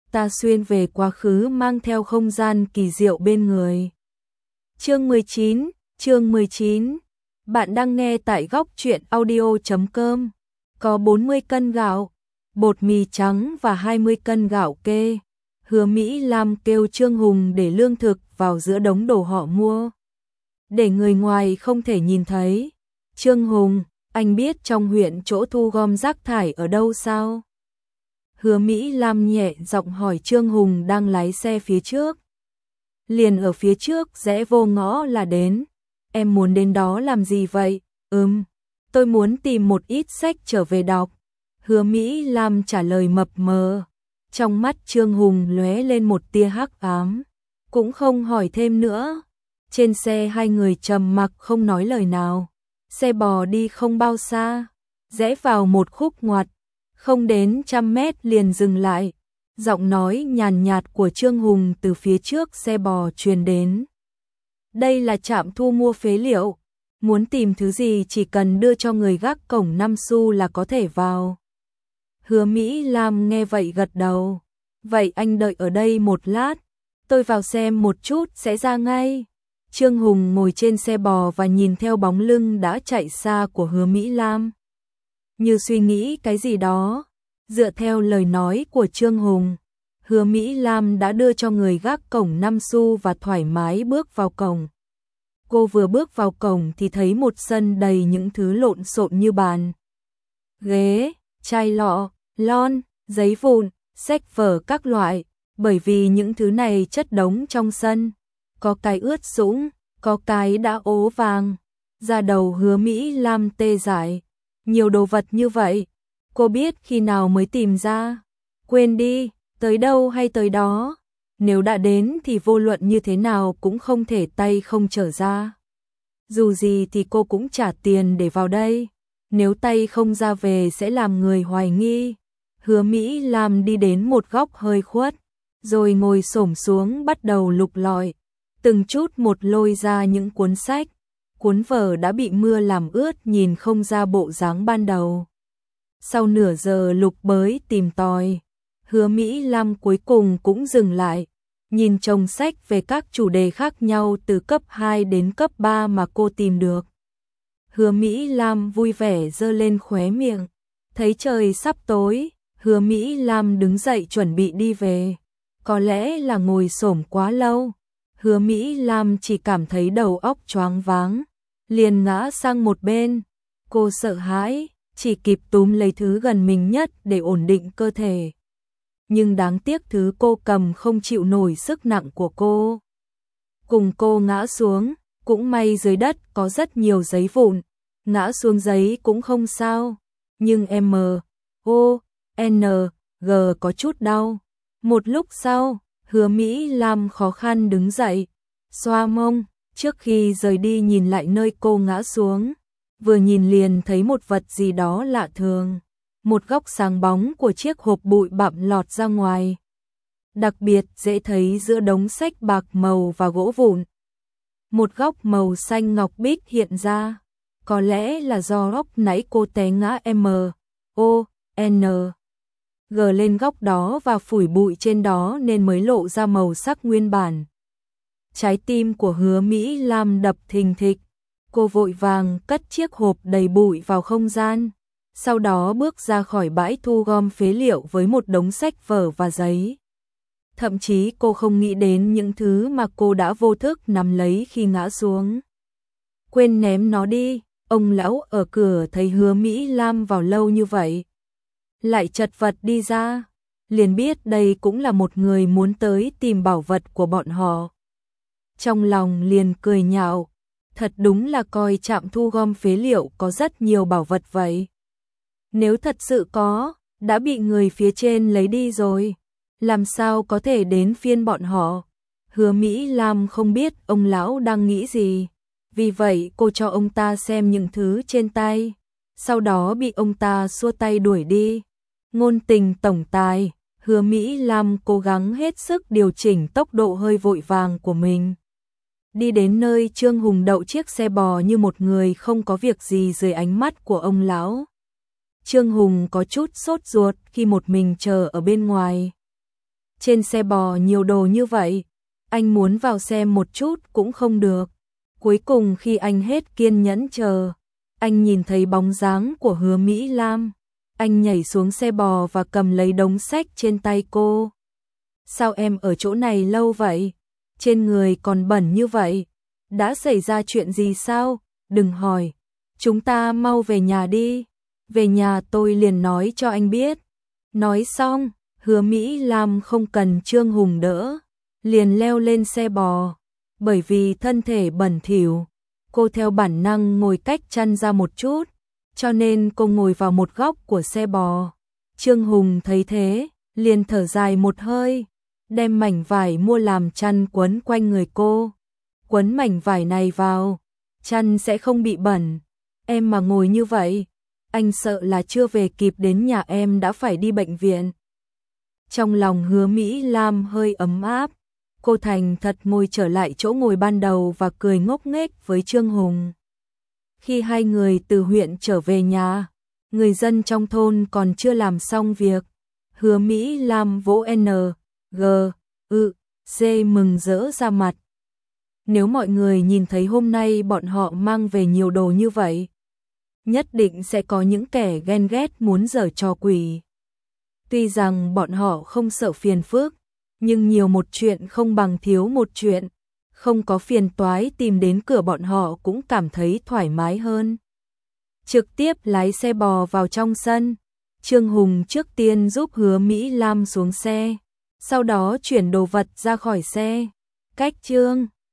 ta xuyên về quá khứ mang theo không gian kỳ diệu bên người. Chương 19. Bạn đang nghe tại góc truyện audio.com. Có 40 cân gạo, bột mì trắng và 20 cân gạo kê. Hứa Mỹ Lam kêu Trương Hùng để lương thực vào giữa đống đồ họ mua, để người ngoài không thể nhìn thấy. Trương Hùng, anh biết trong huyện chỗ thu gom rác thải ở đâu sao? Hứa Mỹ Lam nhẹ giọng hỏi Trương Hùng đang lái xe phía trước. Liền ở phía trước rẽ vô ngõ là đến. Em muốn đến đó làm gì vậy? Tôi muốn tìm một ít sách trở về đọc. Hứa Mỹ Lam trả lời mập mờ. Trong mắt Trương Hùng lóe lên một tia hắc ám, cũng không hỏi thêm nữa. Trên xe hai người trầm mặc không nói lời nào. Xe bò đi không bao xa, rẽ vào một khúc ngoặt, không đến 100 mét liền dừng lại. Giọng nói nhàn nhạt của Trương Hùng từ phía trước xe bò truyền đến. Đây là trạm thu mua phế liệu, muốn tìm thứ gì chỉ cần đưa cho người gác cổng 5 xu là có thể vào. Hứa Mỹ Lam nghe vậy gật đầu. Vậy anh đợi ở đây một lát, tôi vào xem một chút sẽ ra ngay. Trương Hùng ngồi trên xe bò và nhìn theo bóng lưng đã chạy xa của Hứa Mỹ Lam. Như suy nghĩ cái gì đó, dựa theo lời nói của Trương Hùng, Hứa Mỹ Lam đã đưa cho người gác cổng 5 xu và thoải mái bước vào cổng. Cô vừa bước vào cổng thì thấy một sân đầy những thứ lộn xộn như bàn, ghế, chai lọ, lon, giấy vụn, sách vở các loại, bởi vì những thứ này chất đống trong sân. Có cái ướt sũng, có cái đã ố vàng. Da đầu Hứa Mỹ Lam tê dại. Nhiều đồ vật như vậy, cô biết khi nào mới tìm ra. Quên đi, tới đâu hay tới đó. Nếu đã đến thì vô luận như thế nào cũng không thể tay không trở ra. Dù gì thì cô cũng trả tiền để vào đây. Nếu tay không ra về sẽ làm người hoài nghi. Hứa Mỹ Lam đi đến một góc hơi khuất, rồi ngồi xổm xuống bắt đầu lục lọi. Từng chút một lôi ra những cuốn sách. Cuốn vở đã bị mưa làm ướt nhìn không ra bộ dáng ban đầu. Sau nửa giờ lục bới tìm tòi, Hứa Mỹ Lam cuối cùng cũng dừng lại. Nhìn chồng sách về các chủ đề khác nhau từ cấp 2 đến cấp 3 mà cô tìm được. Hứa Mỹ Lam vui vẻ giơ lên khóe miệng. Thấy trời sắp tối, Hứa Mỹ Lam đứng dậy chuẩn bị đi về. Có lẽ là ngồi xổm quá lâu, Hứa Mỹ Lam chỉ cảm thấy đầu óc choáng váng, liền ngã sang một bên. Cô sợ hãi, chỉ kịp túm lấy thứ gần mình nhất để ổn định cơ thể. Nhưng đáng tiếc thứ cô cầm không chịu nổi sức nặng của cô. Cùng cô ngã xuống, cũng may dưới đất có rất nhiều giấy vụn, ngã xuống giấy cũng không sao, nhưng M.O.N.G có chút đau. Một lúc sau, Hứa Mỹ Lam khó khăn đứng dậy, xoa mông, trước khi rời đi nhìn lại nơi cô ngã xuống. Vừa nhìn liền thấy một vật gì đó lạ thường. Một góc sáng bóng của chiếc hộp bụi bặm lọt ra ngoài. Đặc biệt dễ thấy giữa đống sách bạc màu và gỗ vụn. Một góc màu xanh ngọc bích hiện ra. Có lẽ là do góc nãy cô té ngã M.O.N.G lên góc đó và phủi bụi trên đó nên mới lộ ra màu sắc nguyên bản. Trái tim của Hứa Mỹ Lam đập thình thịch. Cô vội vàng cất chiếc hộp đầy bụi vào không gian. Sau đó bước ra khỏi bãi thu gom phế liệu với một đống sách vở và giấy. Thậm chí cô không nghĩ đến những thứ mà cô đã vô thức nắm lấy khi ngã xuống. Quên ném nó đi, ông lão ở cửa thấy Hứa Mỹ Lam vào lâu như vậy, lại chật vật đi ra, liền biết đây cũng là một người muốn tới tìm bảo vật của bọn họ. Trong lòng liền cười nhạo, thật đúng là coi trạm thu gom phế liệu có rất nhiều bảo vật vậy. Nếu thật sự có, đã bị người phía trên lấy đi rồi, làm sao có thể đến phiên bọn họ. Hứa Mỹ Lam không biết ông lão đang nghĩ gì, vì vậy cô cho ông ta xem những thứ trên tay, sau đó bị ông ta xua tay đuổi đi. Ngôn tình tổng tài, Hứa Mỹ Lam cố gắng hết sức điều chỉnh tốc độ hơi vội vàng của mình. Đi đến nơi Trương Hùng đậu chiếc xe bò như một người không có việc gì dưới ánh mắt của ông lão. Trương Hùng có chút sốt ruột khi một mình chờ ở bên ngoài. trên xe bò nhiều đồ như vậy, anh muốn vào xem một chút cũng không được. Cuối cùng khi anh hết kiên nhẫn chờ, anh nhìn thấy bóng dáng của Hứa Mỹ Lam. Anh nhảy xuống xe bò và cầm lấy đống sách trên tay cô. Sao em ở chỗ này lâu vậy? Trên người còn bẩn như vậy. Đã xảy ra chuyện gì sao? Đừng hỏi. Chúng ta mau về nhà đi. Về nhà tôi liền nói cho anh biết. Nói xong, Hứa Mỹ Lam không cần Trương Hùng đỡ, liền leo lên xe bò. Bởi vì thân thể bẩn thỉu, cô theo bản năng ngồi cách chăn ra một chút, cho nên cô ngồi vào một góc của xe bò. Trương Hùng thấy thế, liền thở dài một hơi, đem mảnh vải mua làm chăn quấn quanh người cô. Quấn mảnh vải này vào, chăn sẽ không bị bẩn. Em mà ngồi như vậy, anh sợ là chưa về kịp đến nhà em đã phải đi bệnh viện. Trong lòng Hứa Mỹ Lam hơi ấm áp, cô thành thật ngồi trở lại chỗ ngồi ban đầu và cười ngốc nghếch với Trương Hùng. Khi hai người từ huyện trở về nhà, người dân trong thôn còn chưa làm xong việc. Hứa Mỹ Lam vỗ G mừng rỡ ra mặt. Nếu mọi người nhìn thấy hôm nay bọn họ mang về nhiều đồ như vậy, nhất định sẽ có những kẻ ghen ghét muốn giở trò quỷ. Tuy rằng bọn họ không sợ phiền phức, nhưng nhiều một chuyện không bằng thiếu một chuyện. Không có phiền toái tìm đến cửa bọn họ cũng cảm thấy thoải mái hơn. Trực tiếp lái xe bò vào trong sân. Trương Hùng trước tiên giúp Hứa Mỹ Lam xuống xe, sau đó chuyển đồ vật ra khỏi xe. Cách Trương